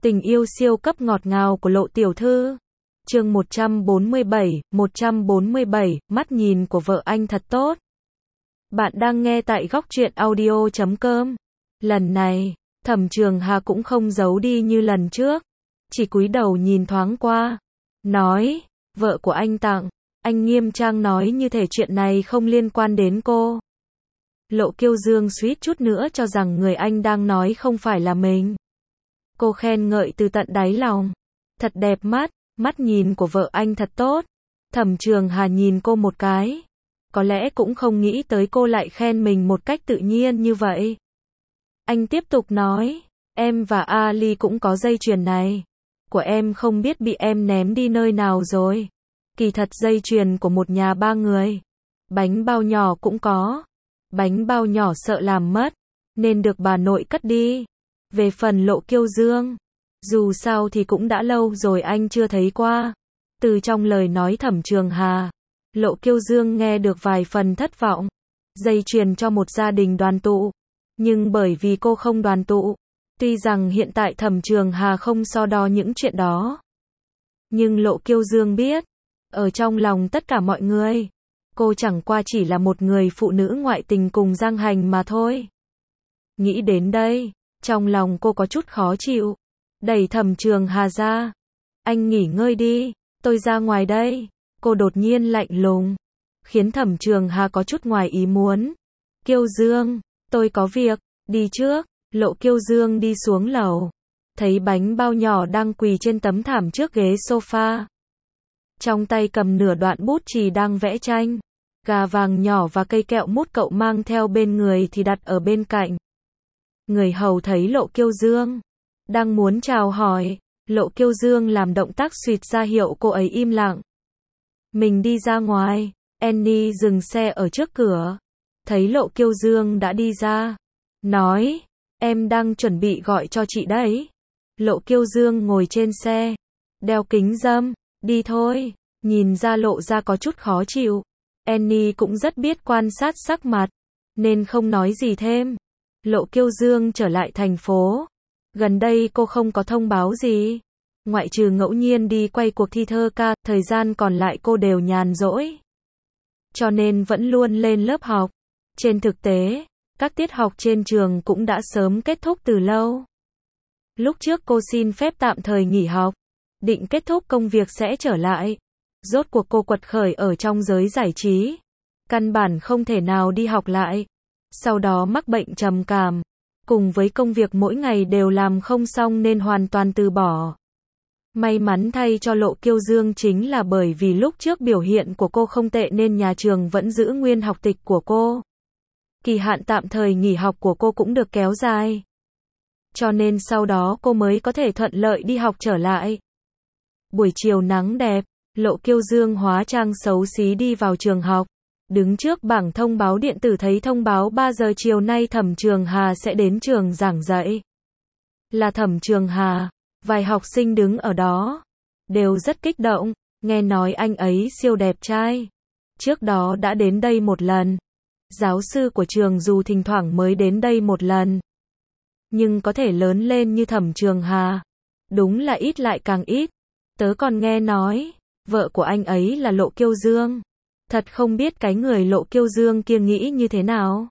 Tình yêu siêu cấp ngọt ngào của Lộ tiểu thư. Chương 147, mắt nhìn của vợ anh thật tốt. Bạn đang nghe tại góc truyện audio.com. Lần này, Thẩm Trường Hà cũng không giấu đi như lần trước, chỉ cúi đầu nhìn thoáng qua, nói, vợ của anh tặng, anh nghiêm trang nói như thể chuyện này không liên quan đến cô. Lộ Kiêu Dương suýt chút nữa cho rằng người anh đang nói không phải là mình. Cô khen ngợi từ tận đáy lòng. Thật đẹp mắt, mắt nhìn của vợ anh thật tốt. Thẩm Trường Hà nhìn cô một cái. Có lẽ cũng không nghĩ tới cô lại khen mình một cách tự nhiên như vậy. Anh tiếp tục nói, em và Ali cũng có dây chuyền này. Của em không biết bị em ném đi nơi nào rồi. Kỳ thật dây chuyền của một nhà ba người. Bánh bao nhỏ cũng có. Bánh bao nhỏ sợ làm mất, nên được bà nội cất đi. Về phần Lộ Kiêu Dương, dù sao thì cũng đã lâu rồi anh chưa thấy qua. Từ trong lời nói Thẩm Trường Hà, Lộ Kiêu Dương nghe được vài phần thất vọng. Dây chuyền cho một gia đình đoàn tụ, nhưng bởi vì cô không đoàn tụ. Tuy rằng hiện tại Thẩm Trường Hà không so đo những chuyện đó, nhưng Lộ Kiêu Dương biết, ở trong lòng tất cả mọi người, cô chẳng qua chỉ là một người phụ nữ ngoại tình cùng Giang Hành mà thôi. Nghĩ đến đây, trong lòng cô có chút khó chịu. Đẩy Thẩm Trường Hà ra. Anh nghỉ ngơi đi, tôi ra ngoài đây. Cô đột nhiên lạnh lùng, khiến Thẩm Trường Hà có chút ngoài ý muốn. Kiêu Dương, tôi có việc, đi trước. Lộ Kiêu Dương đi xuống lầu, thấy bánh bao nhỏ đang quỳ trên tấm thảm trước ghế sofa. Trong tay cầm nửa đoạn bút chì đang vẽ tranh. Gà vàng nhỏ và cây kẹo mút cậu mang theo bên người thì đặt ở bên cạnh. Người hầu thấy Lộ Kiêu Dương đang muốn chào hỏi, Lộ Kiêu Dương làm động tác xuýt ra hiệu cô ấy im lặng. Mình đi ra ngoài. Annie dừng xe ở trước cửa, thấy Lộ Kiêu Dương đã đi ra, nói, em đang chuẩn bị gọi cho chị đấy. Lộ Kiêu Dương ngồi trên xe, đeo kính râm, đi thôi. Nhìn ra lộ ra có chút khó chịu. Annie cũng rất biết quan sát sắc mặt, nên không nói gì thêm. Lộ Kiêu Dương trở lại thành phố. Gần đây cô không có thông báo gì. Ngoại trừ ngẫu nhiên đi quay cuộc thi thơ ca, thời gian còn lại cô đều nhàn rỗi. Cho nên vẫn luôn lên lớp học. Trên thực tế, các tiết học trên trường cũng đã sớm kết thúc từ lâu. Lúc trước cô xin phép tạm thời nghỉ học, định kết thúc công việc sẽ trở lại. Rốt cuộc cô quật khởi ở trong giới giải trí, căn bản không thể nào đi học lại. Sau đó mắc bệnh trầm cảm, cùng với công việc mỗi ngày đều làm không xong nên hoàn toàn từ bỏ. May mắn thay cho Lộ Kiêu Dương chính là bởi vì lúc trước biểu hiện của cô không tệ nên nhà trường vẫn giữ nguyên học tịch của cô. Kỳ hạn tạm thời nghỉ học của cô cũng được kéo dài. Cho nên sau đó cô mới có thể thuận lợi đi học trở lại. Buổi chiều nắng đẹp, Lộ Kiêu Dương hóa trang xấu xí đi vào trường học. Đứng trước bảng thông báo điện tử thấy thông báo 3 giờ chiều nay Thẩm Trường Hà sẽ đến trường giảng dạy. Là Thẩm Trường Hà, vài học sinh đứng ở đó, đều rất kích động, nghe nói anh ấy siêu đẹp trai. Trước đó đã đến đây một lần. Giáo sư của trường dù thỉnh thoảng mới đến đây một lần, nhưng có thể lớn lên như Thẩm Trường Hà, đúng là ít lại càng ít. Tớ còn nghe nói, vợ của anh ấy là Lộ Kiêu Dương. Thật không biết cái người Lộ Kiêu Dương kia nghĩ như thế nào.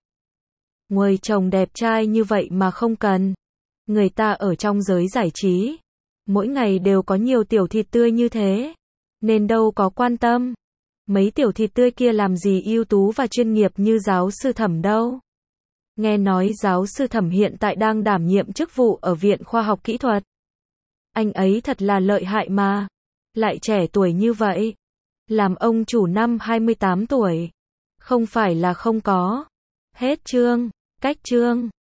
Người chồng đẹp trai như vậy mà không cần. Người ta ở trong giới giải trí, mỗi ngày đều có nhiều tiểu thịt tươi như thế, nên đâu có quan tâm. Mấy tiểu thịt tươi kia làm gì ưu tú và chuyên nghiệp như giáo sư Thẩm đâu. Nghe nói giáo sư Thẩm hiện tại đang đảm nhiệm chức vụ ở Viện Khoa học Kỹ thuật. Anh ấy thật là lợi hại mà. Lại trẻ tuổi như vậy. Làm ông chủ năm 28 tuổi. Không phải là không có. Hết chương. Cách chương.